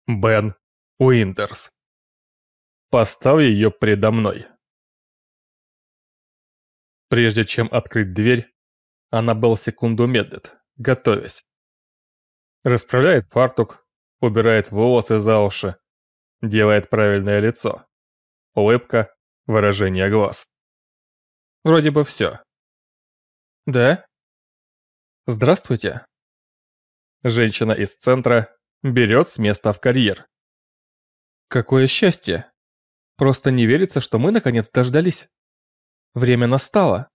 Бен Уинтерс. Поставь ее предо мной. Прежде чем открыть дверь, Аннабелл секунду медлит, готовясь. Расправляет фартук, убирает волосы за уши, делает правильное лицо. Улыбка, выражение глаз. Вроде бы все. Да? Здравствуйте. Женщина из центра берет с места в карьер. Какое счастье! Просто не верится, что мы наконец дождались. Время настало.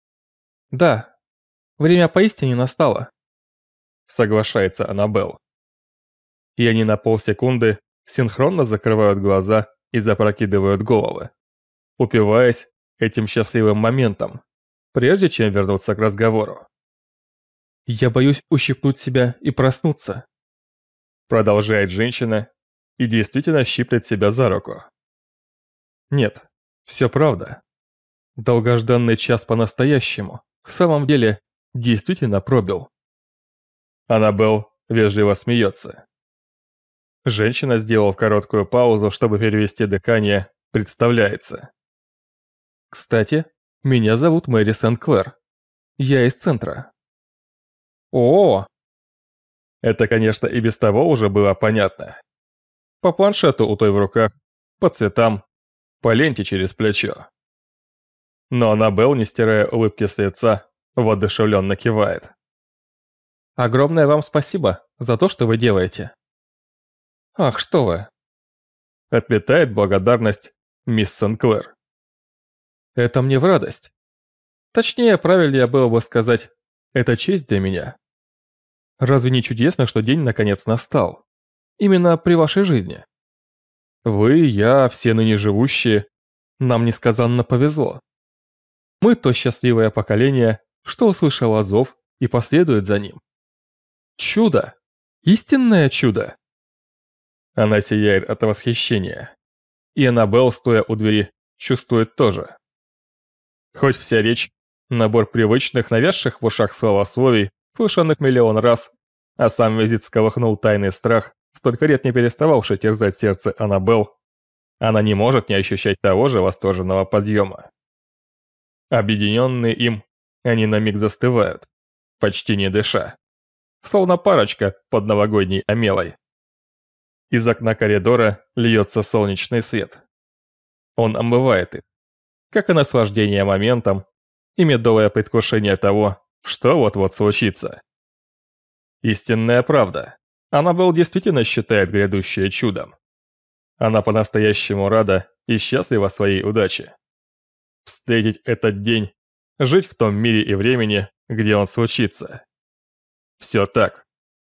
Да, время поистине настало. Соглашается Аннабелл. И они на полсекунды синхронно закрывают глаза и запрокидывают головы, упиваясь этим счастливым моментом, прежде чем вернуться к разговору. «Я боюсь ущипнуть себя и проснуться», продолжает женщина и действительно щиплет себя за руку. Нет, все правда. Долгожданный час по-настоящему, в самом деле, действительно пробил. Аннабелл вежливо смеется. Женщина, сделав короткую паузу, чтобы перевести дыхание, представляется. «Кстати, меня зовут Мэри Сент-Клэр. Я из центра». О! Это, конечно, и без того уже было понятно. По планшету у той в руках, по цветам, по ленте через плечо. Но Аннабелл, не стирая улыбки с лица, воодушевленно кивает. «Огромное вам спасибо за то, что вы делаете». «Ах, что вы!» Отметает благодарность мисс Сент-Клэр. «Это мне в радость. Точнее, правильнее было бы сказать, это честь для меня. Разве не чудесно, что день наконец настал? Именно при вашей жизни. Вы, я, все ныне живущие, нам несказанно повезло. Мы то счастливое поколение, что услышало зов и последует за ним. Чудо! Истинное чудо!» Она сияет от восхищения. И Аннабелл, стоя у двери, чувствует тоже. Хоть вся речь – набор привычных, навязших в ушах словословий, слышанных миллион раз, а сам визит сколыхнул тайный страх, столько лет не перестававший терзать сердце Аннабелл, она не может не ощущать того же восторженного подъема. Объединенные им, они на миг застывают, почти не дыша, словно парочка под новогодней омелой. Из окна коридора льется солнечный свет. Он омывает их, как и наслаждение моментом, и медовое предвкушение того, что вот-вот случится. Истинная правда. Аннабелл действительно считает грядущее чудом. Она по-настоящему рада и счастлива своей удаче. Встретить этот день, жить в том мире и времени, где он случится. Все так.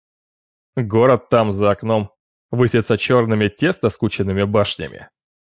Город там за окном высится черными тесто-скученными башнями.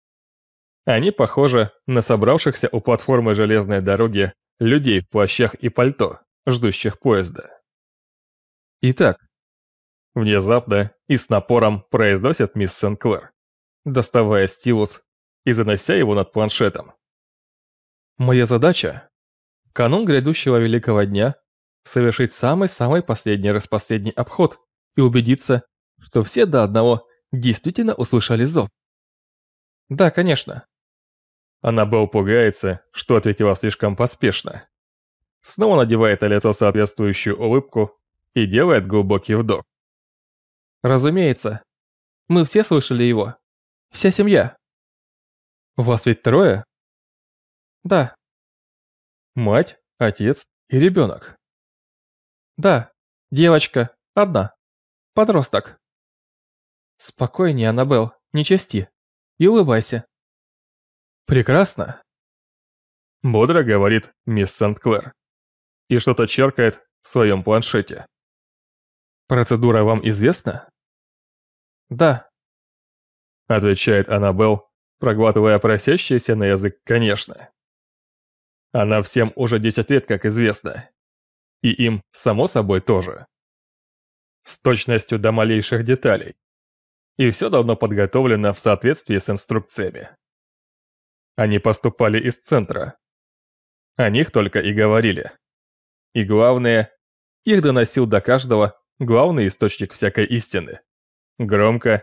Они похожи на собравшихся у платформы железной дороги людей в плащах и пальто, ждущих поезда. Итак, внезапно и с напором произносит мисс Сент-Клэр, доставая стилус и занося его над планшетом. «Моя задача – в канун грядущего великого дня совершить самый-самый последний обход и убедиться, что все до одного действительно услышали зов». «Да, конечно». Аннабелл пугается, что ответила слишком поспешно. Снова надевает на лицо соответствующую улыбку и делает глубокий вдох. «Разумеется. Мы все слышали его. Вся семья». «Вас ведь трое?» «Да». «Мать, отец и ребенок?» «Да, девочка, одна. Подросток». «Спокойнее, Аннабелл, не части. И улыбайся». «Прекрасно», — бодро говорит мисс Сент-Клэр. И что-то черкает в своем планшете. «Процедура вам известна?» «Да», — отвечает Аннабелл, проглатывая просящееся на язык «конечно». Она всем уже 10 лет как известна. И им, само собой, тоже. С точностью до малейших деталей. И все давно подготовлено в соответствии с инструкциями. Они поступали из центра. О них только и говорили. И главное, их доносил до каждого главный источник всякой истины. Громко,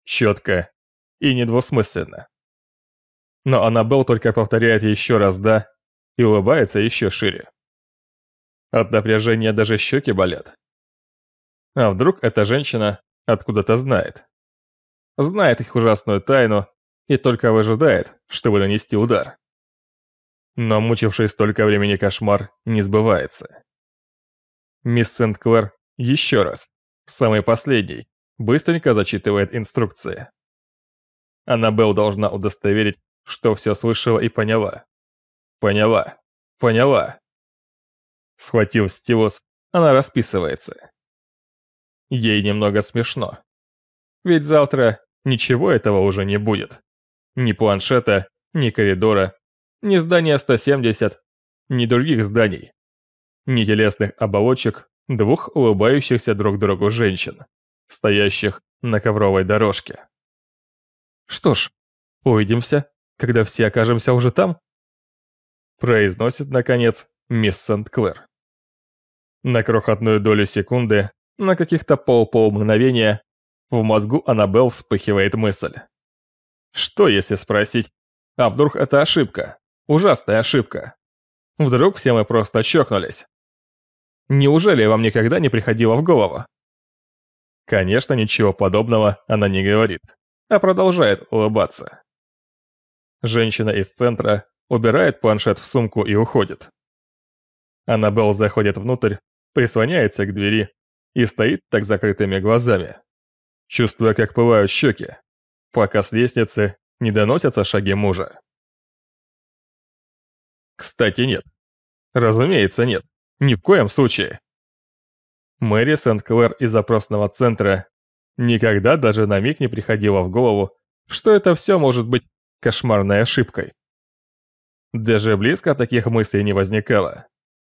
четко и недвусмысленно. Но Аннабелл только повторяет еще раз «да» и улыбается еще шире. От напряжения даже щеки болят. А вдруг эта женщина откуда-то знает? Знает их ужасную тайну и только выжидает, чтобы нанести удар. Но мучивший столько времени кошмар не сбывается. Мисс Сент-Клэр еще раз, самый последний, быстренько зачитывает инструкции. Аннабелл должна удостоверить, что все слышала и поняла. Поняла. Поняла. Схватив стилус, она расписывается. Ей немного смешно. Ведь завтра ничего этого уже не будет. Ни планшета, ни коридора, ни здания 170, ни других зданий. Ни телесных оболочек двух улыбающихся друг другу женщин, стоящих на ковровой дорожке. «Что ж, увидимся, когда все окажемся уже там», произносит, наконец, мисс Сент-Клэр. На крохотную долю секунды, на каких-то полмгновения, в мозгу Аннабелл вспыхивает мысль. Что если спросить, а вдруг это ошибка, ужасная ошибка? Вдруг все мы просто чокнулись? Неужели вам никогда не приходило в голову? Конечно, ничего подобного она не говорит, а продолжает улыбаться. Женщина из центра убирает планшет в сумку и уходит. Аннабелл заходит внутрь, прислоняется к двери и стоит так закрытыми глазами, чувствуя, как пылают щеки, пока с лестницы не доносятся шаги мужа. Кстати, нет. Разумеется, нет. Ни в коем случае. Мэри Сент-Клэр из запросного центра никогда даже на миг не приходило в голову, что это все может быть кошмарной ошибкой. Даже близко таких мыслей не возникало.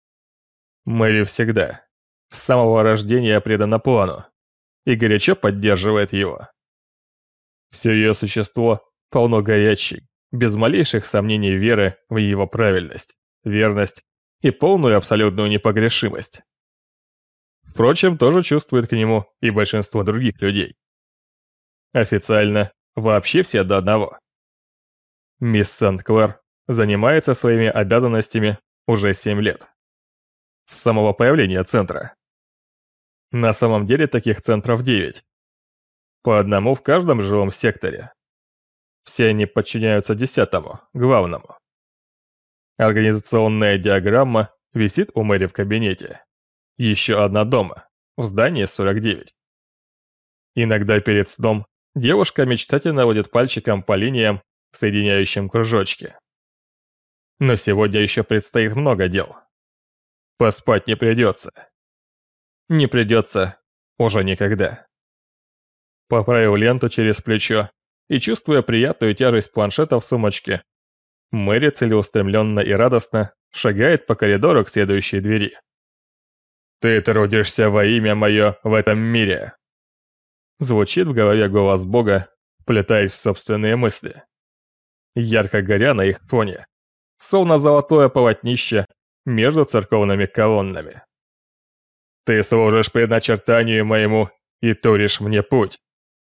Мэри всегда, с самого рождения предана плану и горячо поддерживает его. Все ее существо полно горячей, без малейших сомнений веры в его правильность, верность и полную абсолютную непогрешимость. Впрочем, тоже чувствует к нему и большинство других людей. Официально вообще все до одного. Мисс Сент-Клэр занимается своими обязанностями уже 7 лет. С самого появления центра. На самом деле таких центров 9. По одному в каждом жилом секторе. Все они подчиняются 10-му, главному. Организационная диаграмма висит у Мэри в кабинете. Еще одна дома, в здании 49. Иногда перед сном девушка мечтательно водит пальчиком по линиям, соединяющим кружочки. Но сегодня еще предстоит много дел. Поспать не придется. Не придется уже никогда. Поправив ленту через плечо и чувствуя приятную тяжесть планшета в сумочке, Мэри целеустремленно и радостно шагает по коридору к следующей двери. «Ты трудишься во имя мое в этом мире!» Звучит в голове голос Бога, вплетаясь в собственные мысли. Ярко горя на их фоне, словно золотое полотнище между церковными колоннами. «Ты служишь предначертанию моему и туришь мне путь!»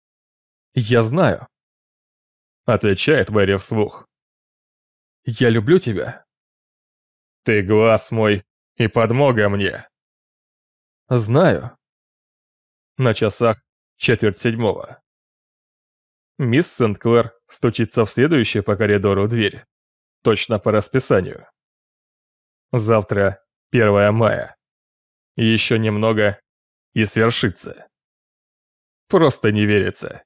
«Я знаю», — отвечает Мэри вслух. «Я люблю тебя». «Ты глаз мой и подмога мне». «Знаю». На часах 6:45. Мисс Сент-Клэр стучится в следующую по коридору дверь. Точно по расписанию. Завтра 1 мая. Еще немного и свершится. Просто не верится.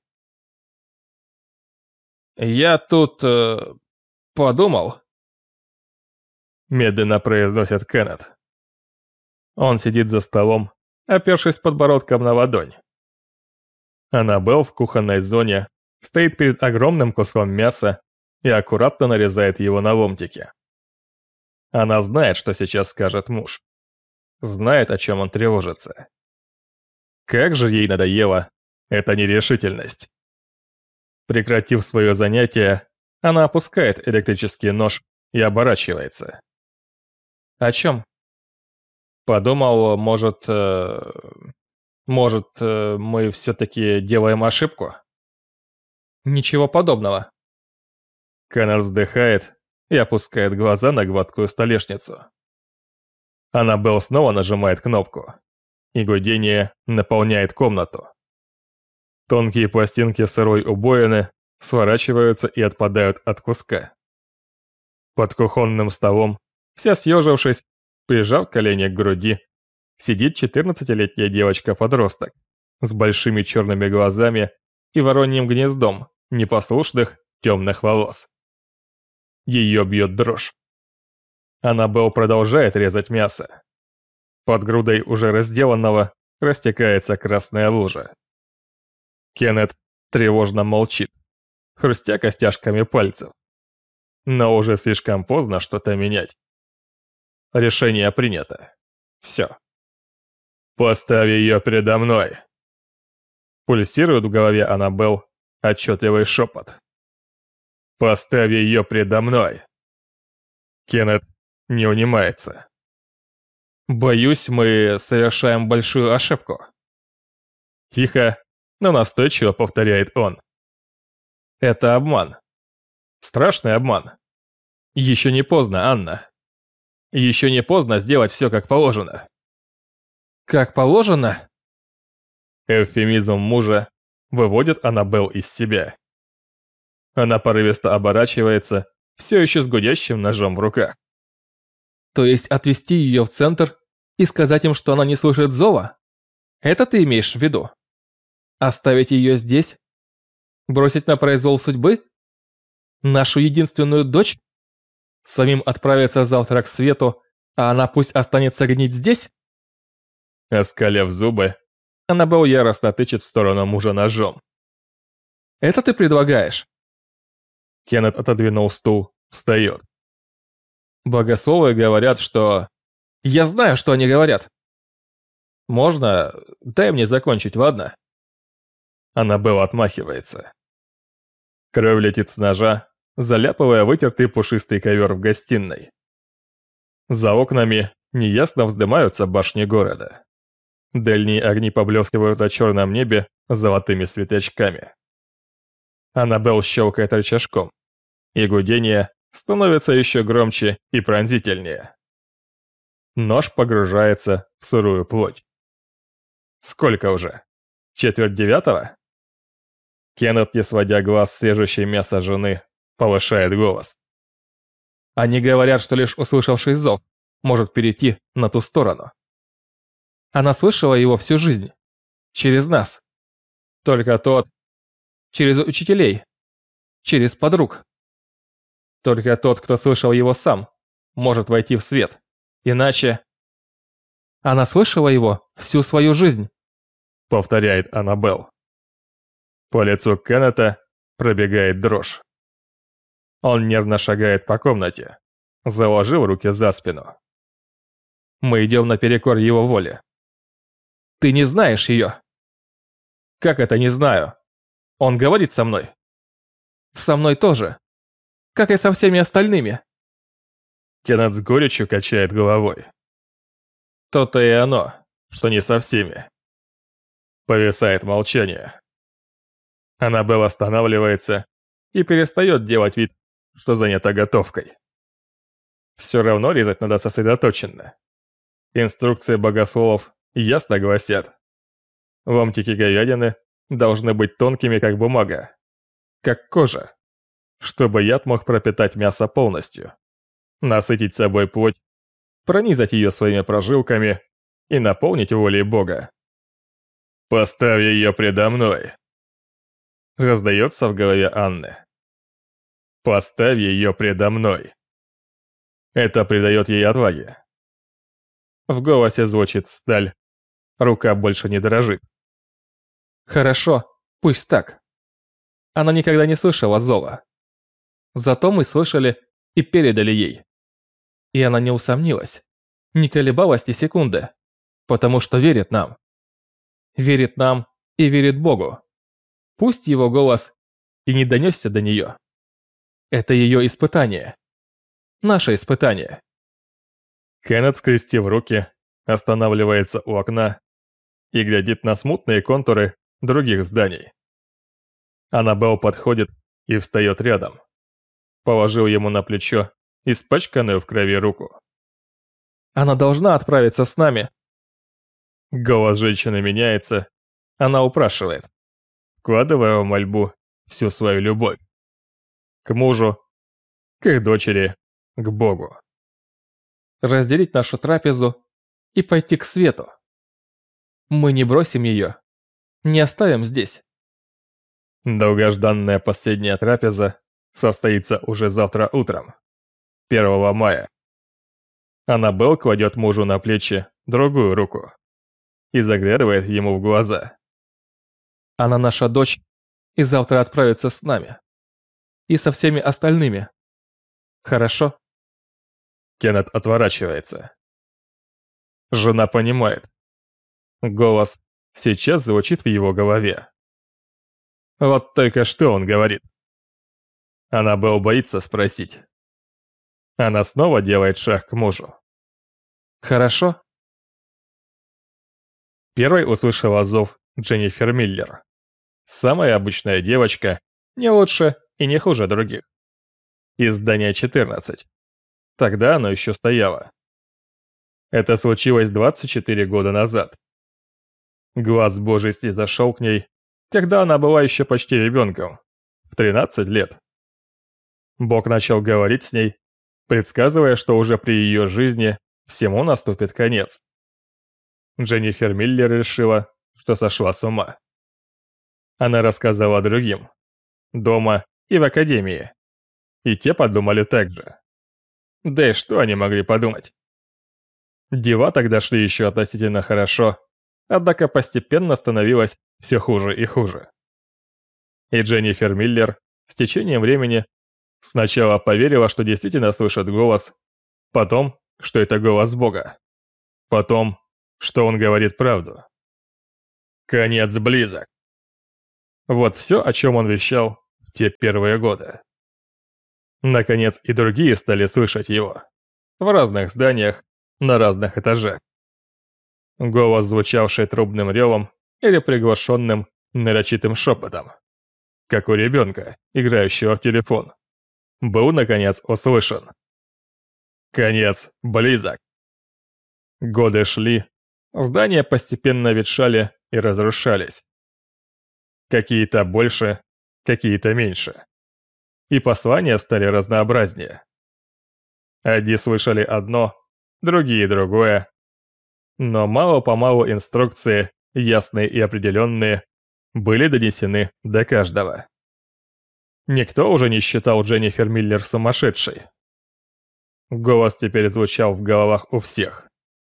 «Я тут... подумал», — медленно произносит Кеннет. Он сидит за столом, опершись подбородком на ладонь. Аннабелл в кухонной зоне стоит перед огромным куском мяса и аккуратно нарезает его на ломтики. Она знает, что сейчас скажет муж. Знает, о чем он тревожится. Как же ей надоела эта нерешительность. Прекратив свое занятие, она опускает электрический нож и оборачивается. «О чем?» Подумал, может, мы все-таки делаем ошибку? Ничего подобного. Кеннет вздыхает и опускает глаза на гладкую столешницу. Аннабелл снова нажимает кнопку, и гудение наполняет комнату. Тонкие пластинки сырой убоины сворачиваются и отпадают от куска. Под кухонным столом, вся съежившись, прижав колени к груди, сидит 14-летняя девочка-подросток с большими черными глазами и вороньим гнездом непослушных темных волос. Ее бьет дрожь. Аннабелл продолжает резать мясо. Под грудой уже разделанного растекается красная лужа. Кеннет тревожно молчит, хрустя костяшками пальцев. Но уже слишком поздно что-то менять. Решение принято. Все. «Поставь ее передо мной!» Пульсирует в голове Аннабелл отчетливый шепот. «Поставь ее передо мной!» Кеннет не унимается. Боюсь, мы совершаем большую ошибку. Тихо, но настойчиво повторяет он. Это обман. Страшный обман. Еще не поздно, Анна. Еще не поздно сделать все как положено. Как положено? Эвфемизм мужа выводит Аннабелл из себя. Она порывисто оборачивается, все еще с гудящим ножом в руках. То есть отвезти ее в центр и сказать им, что она не слышит зова? Это ты имеешь в виду? Оставить ее здесь? Бросить на произвол судьбы? Нашу единственную дочь? Самим отправиться завтра к свету, а она пусть останется гнить здесь? Оскалив зубы, Аннабелл яростно тычет в сторону мужа ножом. Это ты предлагаешь? Кеннет отодвинул стул, встает. Богословы говорят, что... Я знаю, что они говорят. Можно? Дай мне закончить, ладно? Аннабелл отмахивается. Кровь летит с ножа, заляпывая вытертый пушистый ковер в гостиной. За окнами неясно вздымаются башни города. Дальние огни поблескивают на черном небе золотыми светлячками. Аннабелл щелкает рычажком, и гудение становится еще громче и пронзительнее. Нож погружается в сырую плоть. Сколько уже? 8:45? Кеннет, не сводя глаз с режущей мясо жены, повышает голос. Они говорят, что лишь услышавший зов может перейти на ту сторону. Она слышала его всю жизнь. Через нас. Только тот... Через учителей. Через подруг. Только тот, кто слышал его сам, может войти в свет. Иначе... Она слышала его всю свою жизнь, повторяет Аннабелл. По лицу Кеннета пробегает дрожь. Он нервно шагает по комнате, заложив руки за спину. Мы идем наперекор его воле. Ты не знаешь ее. Как это не знаю? Он говорит со мной. Со мной тоже. Как и со всеми остальными. Кеннет с горечью качает головой. То-то и оно, что не со всеми. Повисает молчание. Аннабелл останавливается и перестает делать вид, что занята готовкой. Все равно резать надо сосредоточенно. Инструкции богословов ясно гласят: ломтики говядины должны быть тонкими, как бумага, как кожа, чтобы яд мог пропитать мясо полностью, насытить собой плоть, пронизать ее своими прожилками и наполнить волей Бога. «Поставь ее предо мной», — раздается в голове Анны. «Поставь ее предо мной». Это придает ей отваги. В голосе звучит сталь, рука больше не дрожит. Хорошо, пусть так. Она никогда не слышала зова. Зато мы слышали и передали ей. И она не усомнилась, не колебалась ни секунды, потому что верит нам. Верит нам и верит Богу. Пусть его голос и не донесся до нее. Это ее испытание. Наше испытание. Кеннет, скрестив руки, останавливается у окна и глядит на смутные контуры других зданий. Аннабелл подходит и встает рядом. Положил ему на плечо испачканную в крови руку. Она должна отправиться с нами. Голос женщины меняется, она упрашивает, вкладывая в мольбу всю свою любовь. К мужу, к их дочери, к Богу. Разделить нашу трапезу и пойти к свету. Мы не бросим ее, не оставим здесь. Долгожданная последняя трапеза состоится уже завтра утром, 1 мая. Аннабелл кладет мужу на плечи другую руку и заглядывает ему в глаза. Она наша дочь и завтра отправится с нами. И со всеми остальными. Хорошо? Кеннет отворачивается. Жена понимает. Голос сейчас звучит в его голове. Вот только что он говорит. Аннабелл боится спросить. Она снова делает шаг к мужу. Хорошо? Первой услышала зов Дженнифер Миллер. Самая обычная девочка, не лучше и не хуже других. Из здания 14. Тогда оно еще стояло. Это случилось 24 года назад. Глаз Божий снизошел к ней, когда она была еще почти ребенком, в 13 лет. Бог начал говорить с ней, предсказывая, что уже при ее жизни всему наступит конец. Дженнифер Миллер решила, что сошла с ума. Она рассказала другим, дома и в академии, и те подумали так же. Да и что они могли подумать? Дела тогда шли еще относительно хорошо, однако постепенно становилось все хуже и хуже. И Дженнифер Миллер с течением времени сначала поверила, что действительно слышит голос, потом, что это голос Бога, потом, что он говорит правду. Конец близок. Вот все, о чем он вещал в те первые годы. Наконец и другие стали слышать его. В разных зданиях, на разных этажах. Голос, звучавший трубным ревом или приглушенным нарочитым шепотом, как у ребенка, играющего в телефон, был наконец услышан. Конец близок. Годы шли, здания постепенно ветшали и разрушались. Какие-то больше, какие-то меньше. И послания стали разнообразнее. Одни слышали одно, другие другое. Но мало-помалу инструкции, ясные и определенные, были донесены до каждого. Никто уже не считал Дженнифер Миллер сумасшедшей. Голос теперь звучал в головах у всех.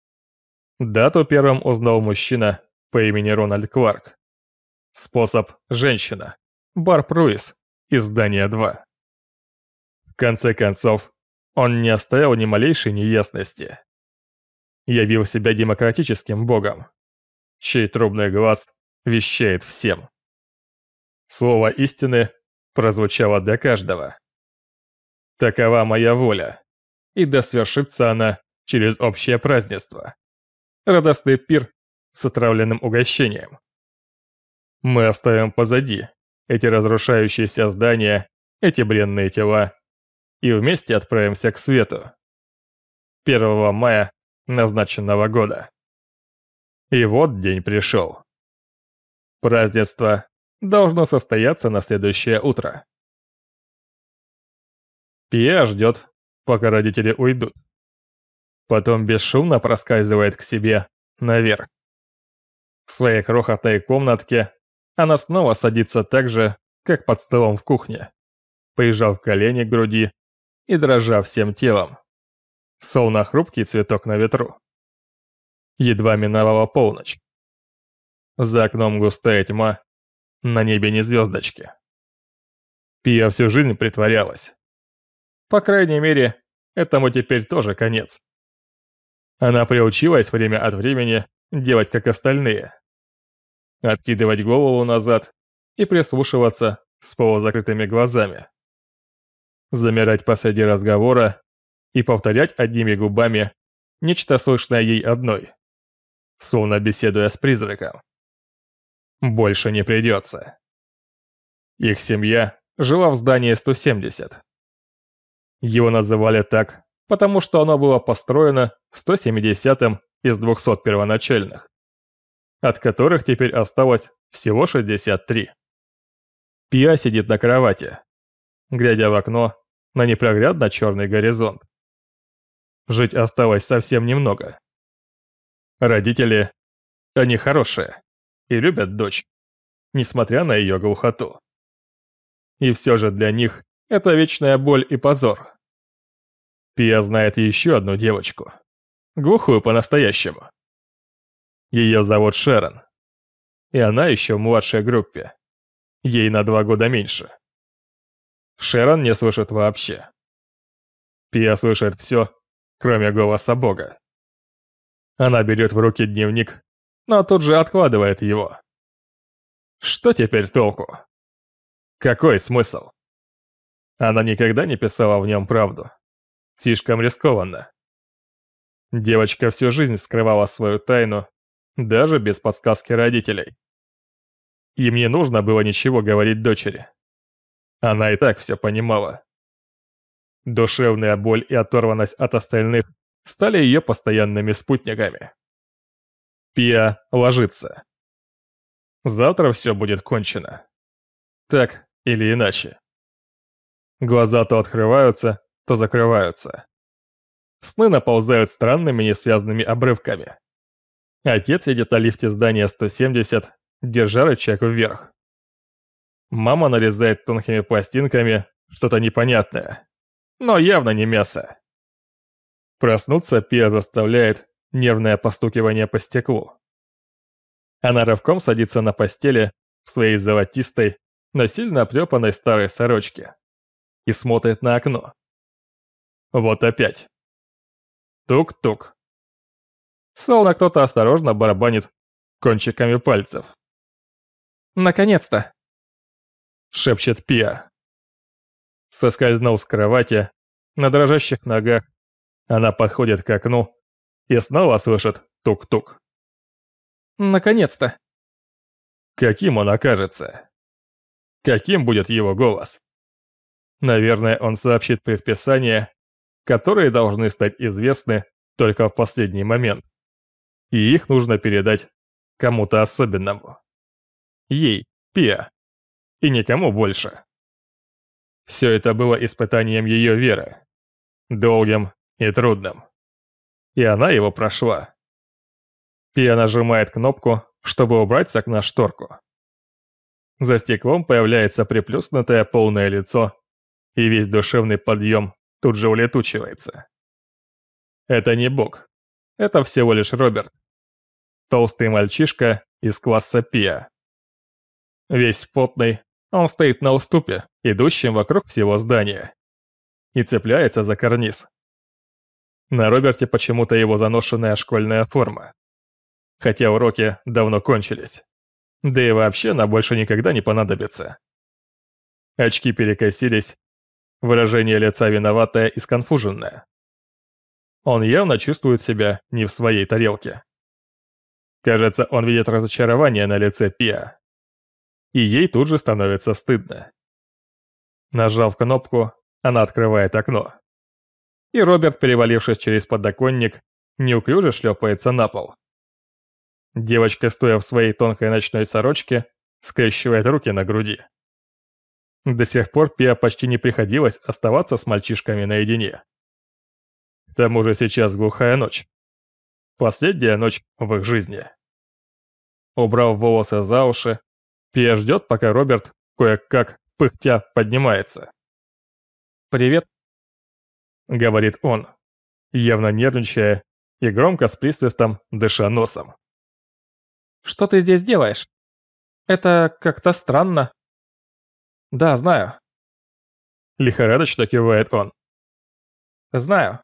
Дату первым узнал мужчина по имени Рональд Кларк. Способ – женщина. Бар Пруис из здания 2. В конце концов, он не оставил ни малейшей неясности. Явил себя демократическим богом, чей трубный глаз вещает всем. Слово истины прозвучало для каждого. Такова моя воля, и да свершится она через общее празднество. Радостный пир с отравленным угощением. Мы оставим позади эти разрушающиеся здания, эти бренные тела, и вместе отправимся к свету. 1 мая назначенного года. И вот день пришел. Празднество должно состояться на следующее утро. Пиа ждет, пока родители уйдут. Потом бесшумно проскальзывает к себе наверх. В своей крохотной комнатке она снова садится так же, как под столом в кухне, прижав колени к груди и дрожа всем телом, словно хрупкий цветок на ветру. Едва миновала полночь. За окном густая тьма, на небе ни звездочки. Пиа всю жизнь притворялась. По крайней мере, этому теперь тоже конец. Она приучилась время от времени делать как остальные. Откидывать голову назад и прислушиваться с полузакрытыми глазами. Замирать посреди разговора и повторять одними губами нечто слышное ей одной, словно беседуя с призраком. Больше не придется. Их семья жила в здании 170. Его называли так, потому что оно было построено 170-м из 200 первоначальных, от которых теперь осталось всего 63. Пиа сидит на кровати, глядя в окно на непроглядно черный горизонт. Жить осталось совсем немного. Родители, они хорошие и любят дочь, несмотря на ее глухоту. И все же для них это вечная боль и позор. Пиа знает еще одну девочку, глухую по-настоящему. Ее зовут Шерон, и она еще в младшей группе. Ей на 2 года меньше. Шерон не слышит вообще. Пиа слышит все, кроме голоса Бога. Она берет в руки дневник, но тут же откладывает его. Что теперь толку? Какой смысл? Она никогда не писала в нем правду. Слишком рискованно. Девочка всю жизнь скрывала свою тайну, даже без подсказки родителей. Им не нужно было ничего говорить дочери. Она и так все понимала. Душевная боль и оторванность от остальных стали ее постоянными спутниками. Пиа ложится. Завтра все будет кончено. Так или иначе. Глаза то открываются, то закрываются. Сны наползают странными несвязанными обрывками. Отец сидит на лифте здания 170, держа рычаг вверх. Мама нарезает тонкими пластинками что-то непонятное, но явно не мясо. Проснуться Пиа заставляет нервное постукивание по стеклу. Она рывком садится на постели в своей золотистой, но сильно обтрепанной старой сорочке и смотрит на окно. Вот опять. Тук-тук. Словно кто-то осторожно барабанит кончиками пальцев. «Наконец-то!» — шепчет Пиа. Соскользнув с кровати, на дрожащих ногах, она подходит к окну и снова слышит тук-тук. «Наконец-то!» Каким он окажется? Каким будет его голос? Наверное, он сообщит предписания, которые должны стать известны только в последний момент. И их нужно передать кому-то особенному. Ей, Пиа, и никому больше. Все это было испытанием ее веры, долгим и трудным. И она его прошла. Пиа нажимает кнопку, чтобы убрать с окна шторку. За стеклом появляется приплюснутое полное лицо, и весь душевный подъем тут же улетучивается. Это не Бог. Это всего лишь Роберт. Толстый мальчишка из класса Пиа. Весь потный, он стоит на уступе, идущем вокруг всего здания, и цепляется за карниз. На Роберте почему-то его заношенная школьная форма. Хотя уроки давно кончились. Да и вообще она больше никогда не понадобится. Очки перекосились, выражение лица виноватое и сконфуженное. Он явно чувствует себя не в своей тарелке. Кажется, он видит разочарование на лице Пиа. И ей тут же становится стыдно. Нажав кнопку, она открывает окно. И Роберт, перевалившись через подоконник, неуклюже шлепается на пол. Девочка, стоя в своей тонкой ночной сорочке, скрещивает руки на груди. До сих пор Пиа почти не приходилось оставаться с мальчишками наедине. К тому же сейчас глухая ночь. Последняя ночь в их жизни. Убрав волосы за уши, Пиа ждет, пока Роберт кое-как, пыхтя, поднимается. «Привет», — говорит он, явно нервничая и громко с присвистом дыша носом. «Что ты здесь делаешь? Это как-то странно». «Да, знаю». Лихорадочно кивает он. «Знаю».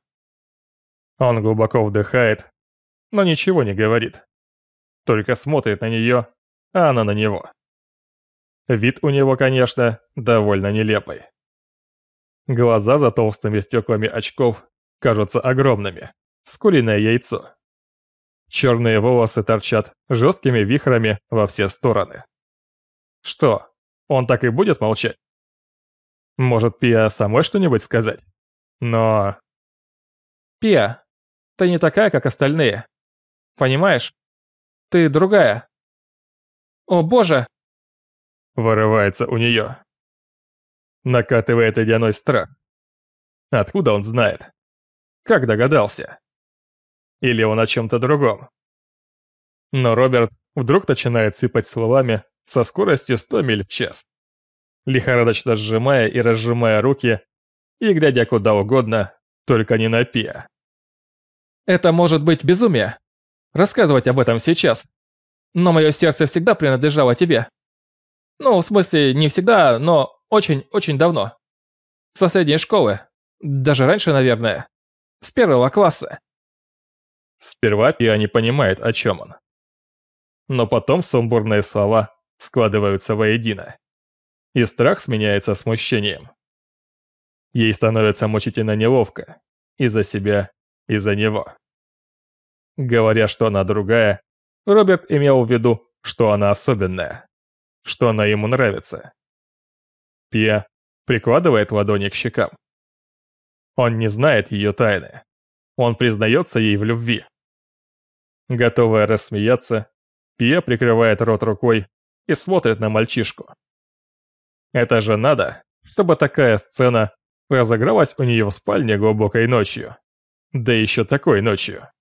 Он глубоко вдыхает, но ничего не говорит. Только смотрит на нее, а она на него. Вид у него, конечно, довольно нелепый. Глаза за толстыми стеклами очков кажутся огромными, с куриное яйцо. Черные волосы торчат жесткими вихрами во все стороны. Что, Он так и будет молчать? Может, Пиа самой что-нибудь сказать? Но... Пиа, ты не такая, как остальные. Понимаешь? Ты другая. О боже! Вырывается у нее. Накатывает ледяной страх. Откуда он знает? Как догадался? Или он о чем-то другом? Но Роберт вдруг начинает сыпать словами со скоростью 100 миль в час, лихорадочно сжимая и разжимая руки и глядя куда угодно, только не на Пиа. Это может быть безумие. Рассказывать об этом сейчас. Но мое сердце всегда принадлежало тебе. Ну, в смысле, не всегда, но очень-очень давно. Со средней школы. Даже раньше, наверное. С 1 класса. Сперва Пиа не понимает, о чем он. Но потом сумбурные слова складываются воедино. И страх сменяется смущением. Ей становится мучительно неловко. И за себя, и за него. Говоря, что она другая, Роберт имел в виду, что она особенная. Что она ему нравится. Пиа прикладывает ладони к щекам. Он не знает ее тайны. Он признается ей в любви. Готовая рассмеяться, Пиа прикрывает рот рукой и смотрит на мальчишку. Это же надо, чтобы такая сцена разыгралась у нее в спальне глубокой ночью. Да еще такой ночью.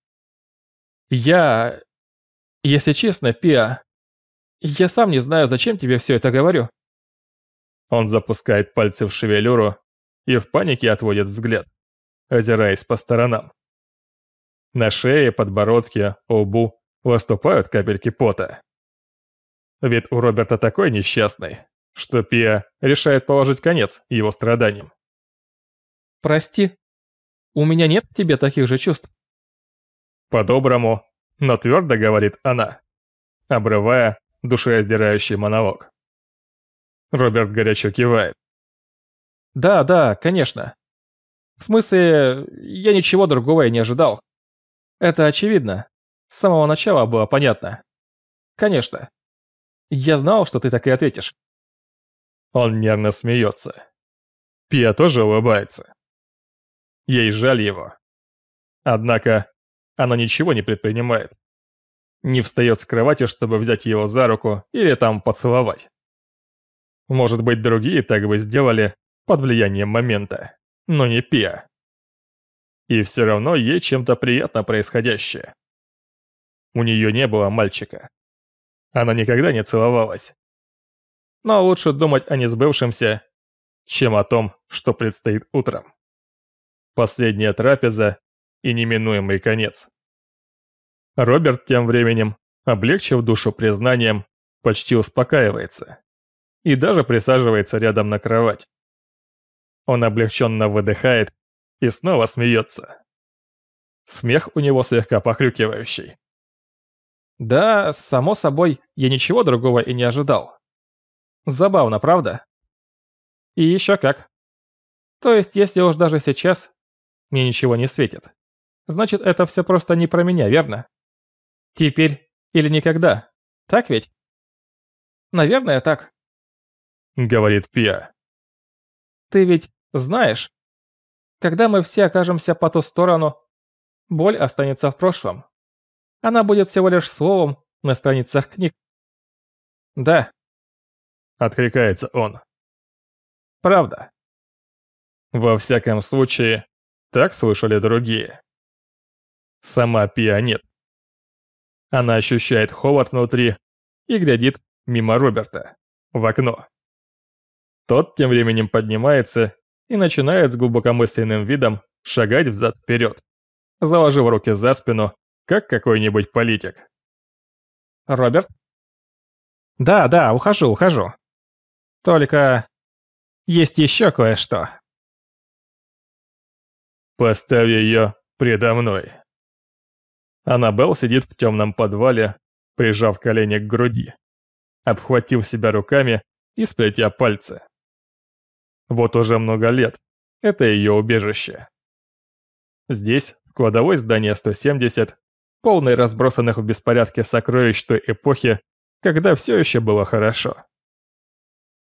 Если честно, Пиа, я сам не знаю, зачем тебе все это говорю. Он запускает пальцы в шевелюру и в панике отводит взгляд, озираясь по сторонам. На шее, подбородке, лбу выступают капельки пота. Вид у Роберта такой несчастный, что Пиа решает положить конец его страданиям. Прости, у меня нет к тебе таких же чувств. По-доброму, но твердо говорит она, обрывая душераздирающий монолог. Роберт горячо кивает. Да, конечно. В смысле, я ничего другого и не ожидал. Это очевидно. С самого начала было понятно. Конечно. Я знал, что ты так и ответишь. Он нервно смеется. Пиа тоже улыбается. Ей жаль его. Однако она ничего не предпринимает. Не встает с кровати, чтобы взять его за руку или там поцеловать. Может быть, другие так бы сделали под влиянием момента, но не Пиа. И все равно ей чем-то приятно происходящее. У нее не было мальчика. Она никогда не целовалась. Но лучше думать о несбывшемся, чем о том, что предстоит утром. Последняя трапеза и неминуемый конец. Роберт тем временем, облегчив душу признанием, почти успокаивается и даже присаживается рядом на кровать. Он облегченно выдыхает и снова смеется. Смех у него слегка похрюкивающий. Да, само собой, я ничего другого и не ожидал. Забавно, правда? И еще как. То есть, если уж даже сейчас мне ничего не светит, значит, это все просто не про меня, верно? Теперь или никогда, так ведь? Наверное, так. Говорит Пиа. Ты ведь знаешь, когда мы все окажемся по ту сторону, боль останется в прошлом. Она будет всего лишь словом на страницах книг. Да. Откликается он. Правда. Во всяком случае, так слышали другие. Сама Пиа нет. Она ощущает холод внутри и глядит мимо Роберта, в окно. Тот тем временем поднимается и начинает с глубокомысленным видом шагать взад-вперед, заложив руки за спину, как какой-нибудь политик. Роберт? Да, ухожу. Только есть еще кое-что. Поставь ее предо мной. Аннабелл сидит в темном подвале, прижав колени к груди, обхватив себя руками и сплетя пальцы. Вот уже много лет это ее убежище. Здесь, в кладовой здания 170, полной разбросанных в беспорядке сокровищ той эпохи, когда все еще было хорошо.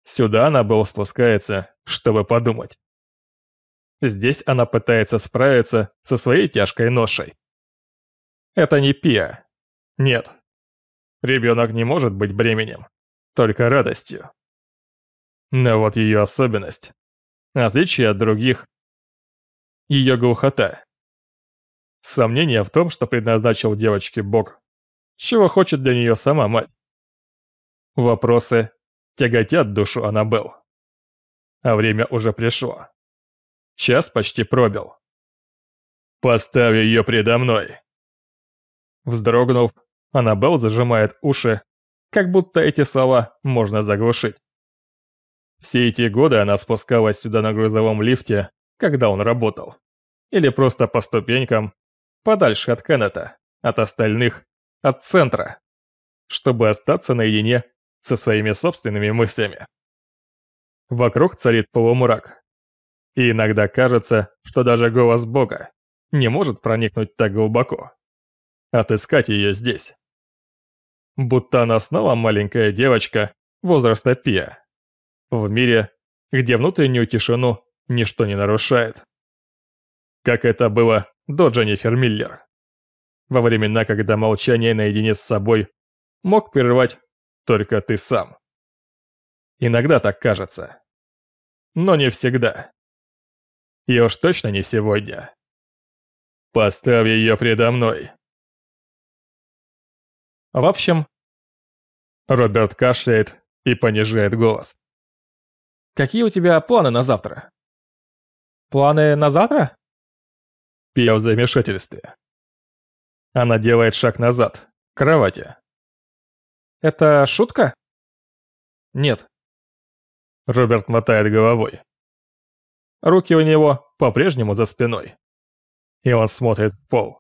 Сюда Аннабелл спускается, чтобы подумать. Здесь она пытается справиться со своей тяжкой ношей. Это не Пиа. Нет. Ребенок не может быть бременем, только радостью. Но вот ее особенность, отличие от других, ее глухота. Сомнение в том, что предназначил девочке Бог, чего хочет для нее сама мать. Вопросы тяготят душу Аннабелл. А время уже пришло. Час почти пробил. «Поставь ее предо мной!» Вздрогнув, Аннабелл зажимает уши, как будто эти слова можно заглушить. Все эти годы она спускалась сюда на грузовом лифте, когда он работал. Или просто по ступенькам, подальше от Кеннета, от остальных, от центра, чтобы остаться наедине со своими собственными мыслями. Вокруг царит полумрак. И иногда кажется, что даже голос Бога не может проникнуть так глубоко. Отыскать ее здесь. Будто она снова маленькая девочка возраста Пиа. В мире, где внутреннюю тишину ничто не нарушает. Как это было до Дженнифер Миллер. Во времена, когда молчание наедине с собой мог прервать только ты сам. Иногда так кажется. Но не всегда. И уж точно не сегодня. Поставь ее предо мной. В общем, Роберт кашляет и понижает голос. какие у тебя планы на завтра? Планы на завтра? Пия в замешательстве. Она делает шаг назад, к кровати. Это шутка? Нет. Роберт мотает головой. Руки у него по-прежнему за спиной. И он смотрит в пол.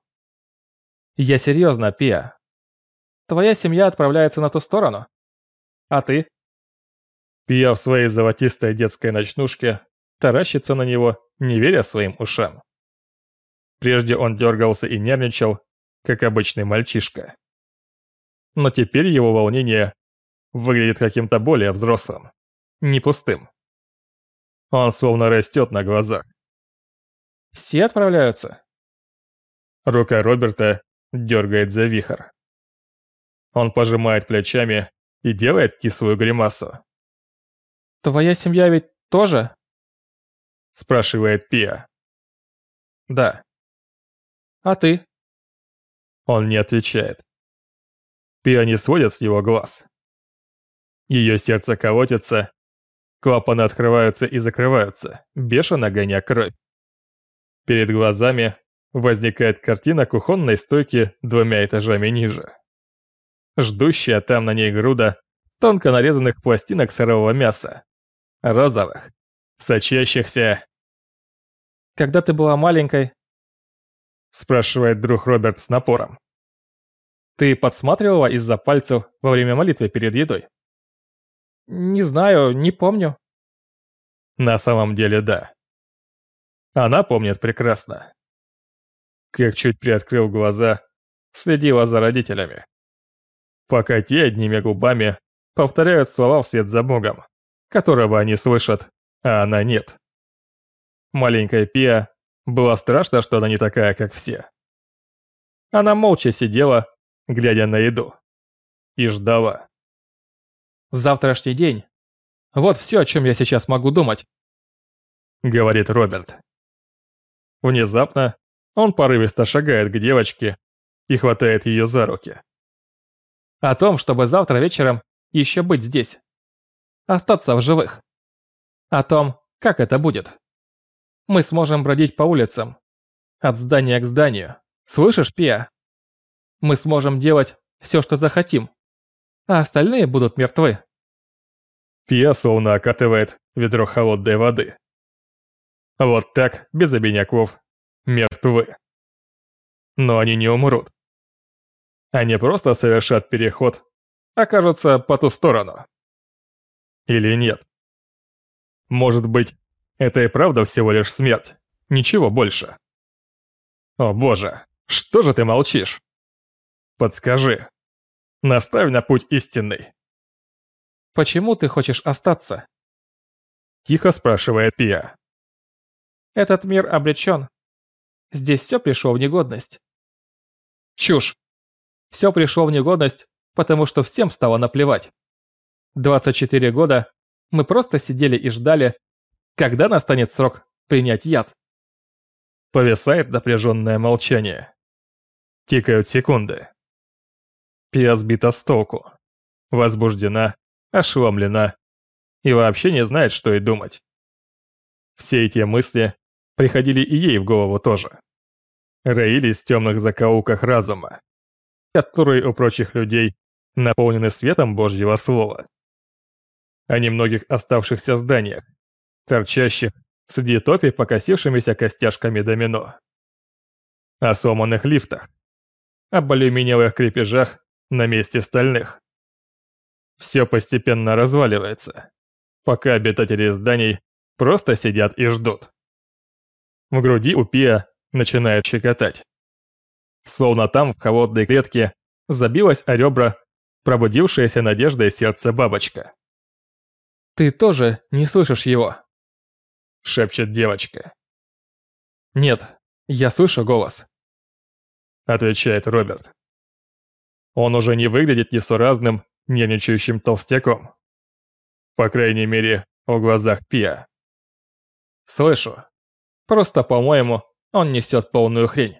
Я серьезно, Пиа. Твоя семья отправляется на ту сторону. А ты? Пия в своей золотистой детской ночнушке таращится на него, не веря своим ушам. Прежде он дергался и нервничал, как обычный мальчишка. Но теперь его волнение выглядит каким-то более взрослым, не пустым. Он словно растет на глазах. Все отправляются? Рука Роберта дергает за вихрь. Он пожимает плечами и делает кислую гримасу. Твоя семья ведь тоже? Спрашивает Пия. Да. А ты? Он не отвечает. Пия не сводит с его глаз. Ее сердце колотится, клапаны открываются и закрываются, бешено гоня кровь. Перед глазами возникает картина кухонной стойки 2 этажами ниже. Ждущая там на ней груда тонко нарезанных пластинок сырого мяса, розовых, сочащихся. Когда ты была маленькой, Спрашивает друг Роберт с напором. ты подсматривала из-за пальцев во время молитвы перед едой? Не знаю, не помню. На самом деле, да. Она помнит прекрасно. Как чуть приоткрыл глаза, следила за родителями. Пока те одними губами повторяют слова вслед за Богом, которого они слышат, а она нет. Маленькая Пия было страшно, что она не такая, как все. Она молча сидела, глядя на еду, и ждала. Завтрашний день. Вот все, о чем я сейчас могу думать. Говорит Роберт. Внезапно он порывисто шагает к девочке и хватает ее за руки. О том, чтобы завтра вечером еще быть здесь. Остаться в живых. О том, как это будет. Мы сможем бродить по улицам. От здания к зданию. Слышишь, Пиа? Мы сможем делать все, что захотим. А остальные будут мертвы. Пия словно окатывает ведро холодной воды. Вот так, без обиняков, мертвы. Но они не умрут. Они просто совершат переход, окажутся по ту сторону. Или нет? Может быть, это и правда всего лишь смерть, ничего больше. О боже, что же ты молчишь? Подскажи. Наставь на путь истинный. Почему ты хочешь остаться? Тихо спрашивает Пия. Этот мир обречен. Здесь все пришло в негодность. Чушь. Все пришло в негодность, потому что всем стало наплевать. 24 года мы просто сидели и ждали, когда настанет срок принять яд. Повисает напряженное молчание. Тикают секунды. Пия сбита с толку. Возбуждена, ошеломлена и вообще не знает, что и думать. Все эти мысли приходили и ей в голову тоже. Роились в темных закоулках разума, которые у прочих людей наполнены светом Божьего Слова. О немногих оставшихся зданиях, торчащих среди топи покосившимися костяшками домино. О сломанных лифтах, об алюминиевых крепежах на месте стальных. Все постепенно разваливается, пока обитатели зданий просто сидят и ждут. В груди у Пия начинает щекотать. Словно там, в холодной клетке, забилась о ребра пробудившаяся надеждой сердце бабочка. «Ты тоже не слышишь его?» — шепчет девочка. «Нет, я слышу голос», — отвечает Роберт. Он уже не выглядит несуразным, нервничающим толстяком. По крайней мере, в глазах Пия. «Слышу. Просто, по-моему, он несет полную хрень».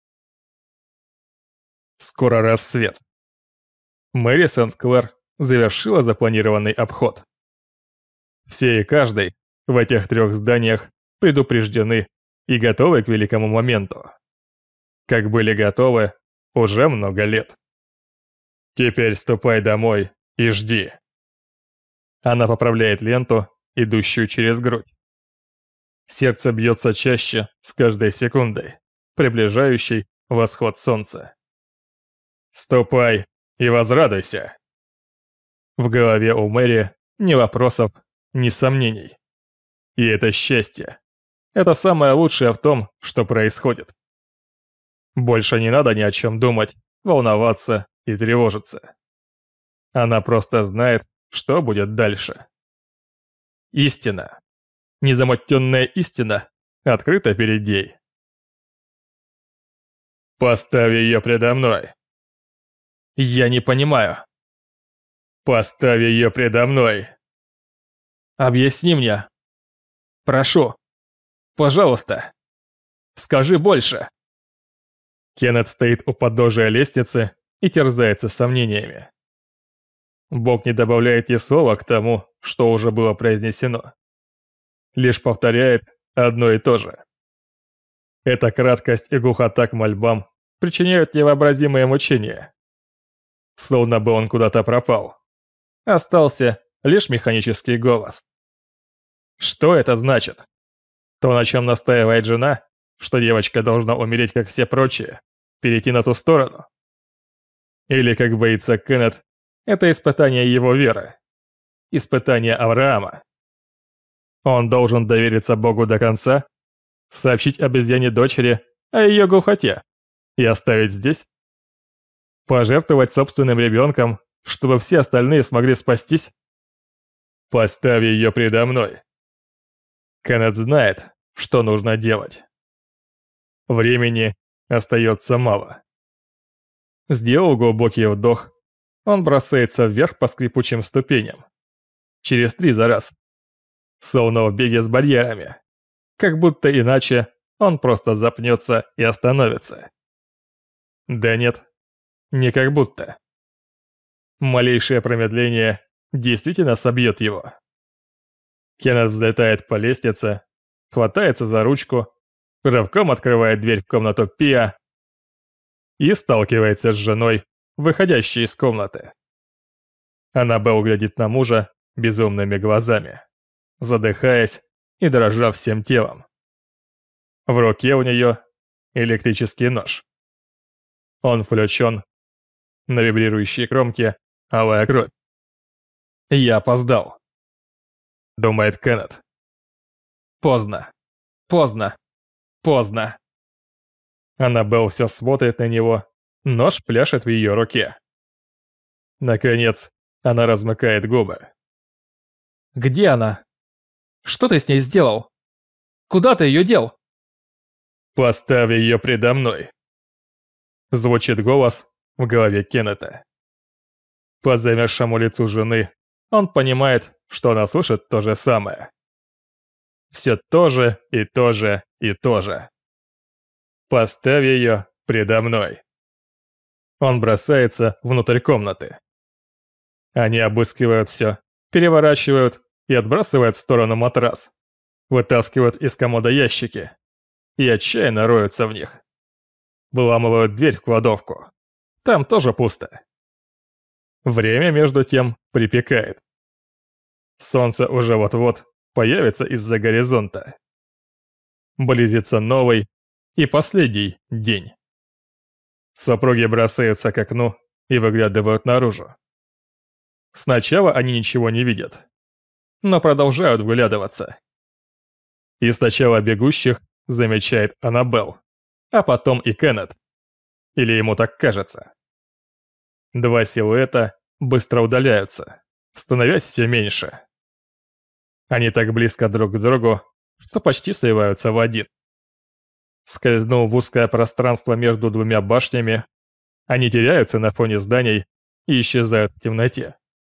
Скоро рассвет. Мэри Сент-Клэр завершила запланированный обход. Все и каждый в этих 3 зданиях предупреждены и готовы к великому моменту. Как были готовы уже много лет. Теперь ступай домой и жди. Она поправляет ленту, идущую через грудь. Сердце бьется чаще с каждой секундой, приближающей восход солнца. Ступай и возрадуйся. В голове у Мэри ни вопросов, ни сомнений. И это счастье. Это самое лучшее в том, что происходит. Больше не надо ни о чем думать, волноваться и тревожиться. Она просто знает, что будет дальше. Истина. Незамутненная истина открыта перед ней. Поставь ее предо мной. Я не понимаю. Поставь ее предо мной. Объясни мне. Прошу. Пожалуйста. Скажи больше. Кеннет стоит у подножия лестницы и терзается сомнениями. Бог не добавляет ни слова к тому, что уже было произнесено. Лишь повторяет одно и то же. Эта краткость и глухота к мольбам причиняют невообразимые мучения. Словно бы он куда-то пропал. Остался лишь механический голос. Что это значит? То, на чем настаивает жена, что девочка должна умереть, как все прочие, перейти на ту сторону? Или, как боится Кеннет, это испытание его веры, испытание Авраама. Он должен довериться Богу до конца, сообщить обезьяне дочери о ее глухоте и оставить здесь? Пожертвовать собственным ребенком, чтобы все остальные смогли спастись? Поставь ее предо мной. Кеннет знает, что нужно делать. Времени остается мало. Сделал глубокий вдох, он бросается вверх по скрипучим ступеням. Через 3 за раз. Словно в беге с барьерами. Как будто иначе он просто запнется и остановится. Да нет, не как будто. Малейшее промедление действительно собьет его. Кеннет взлетает по лестнице, хватается за ручку, рывком открывает дверь в комнату Пия и сталкивается с женой, выходящей из комнаты. Аннабелл глядит на мужа безумными глазами, задыхаясь и дрожа всем телом. В руке у нее электрический нож. Он включен, на вибрирующей кромке алая кровь. «Я опоздал», — думает Кеннет. Поздно, поздно, поздно. Аннабелл все смотрит на него, нож пляшет в ее руке. Наконец, она размыкает губы. «Где она?» Что ты с ней сделал? Куда ты ее дел? «Поставь ее предо мной», — звучит голос в голове Кеннета. По замерзшему лицу жены он понимает, что она слышит то же самое. Все то же и то же и то же. «Поставь ее предо мной». Он бросается внутрь комнаты. Они обыскивают все, переворачивают и отбрасывают в сторону матрас, вытаскивают из комода ящики и отчаянно роются в них. Выламывают дверь в кладовку. Там тоже пусто. Время, между тем, припекает. Солнце уже вот-вот появится из-за горизонта. Близится новый и последний день. Супруги бросаются к окну и выглядывают наружу. Сначала они ничего не видят, но продолжают вглядываться. И сначала бегущих замечает Аннабелл, а потом и Кеннет. Или ему так кажется. Два силуэта быстро удаляются, становясь все меньше. Они так близко друг к другу, что почти сливаются в один. Скользнув в узкое пространство между двумя башнями, они теряются на фоне зданий и исчезают в темноте.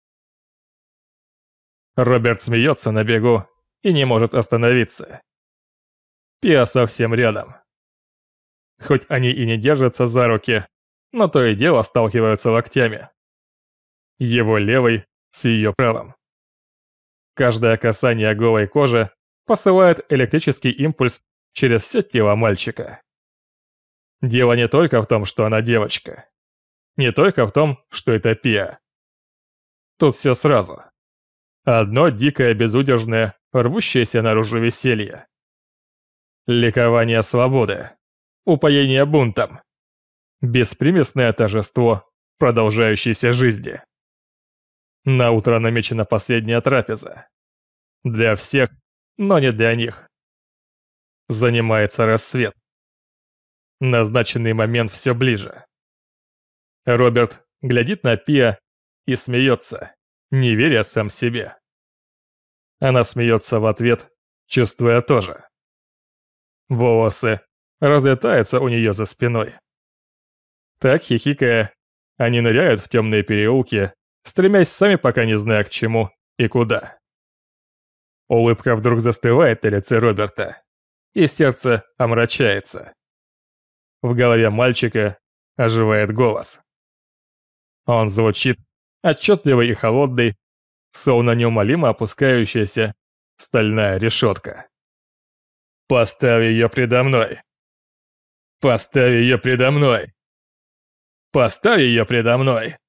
Роберт смеется на бегу и не может остановиться. Пиа совсем рядом. Хоть они и не держатся за руки, но то и дело сталкиваются локтями. Его левый с ее правым. Каждое касание голой кожи посылает электрический импульс через все тело мальчика. Дело не только в том, что она девочка. Не только в том, что это Пиа. Тут все сразу. Одно дикое, безудержное, рвущееся наружу веселье. Ликование свободы. Упоение бунтом. Беспримесное торжество продолжающейся жизни. На утро намечена последняя трапеза. Для всех, но не для них. Занимается рассвет. Назначенный момент все ближе. Роберт глядит на Пиа и смеется, не веря сам себе. Она смеется в ответ, чувствуя тоже. Волосы разлетаются у нее за спиной. Так, хихикая, они ныряют в темные переулки, стремясь сами пока не зная к чему и куда. Улыбка вдруг застывает на лице Роберта, и сердце омрачается. В голове мальчика оживает голос. Он звучит отчетливый и холодный, словно неумолимо опускающаяся стальная решетка. «Поставь ее предо мной! Поставь ее предо мной! Поставь ее предо мной!»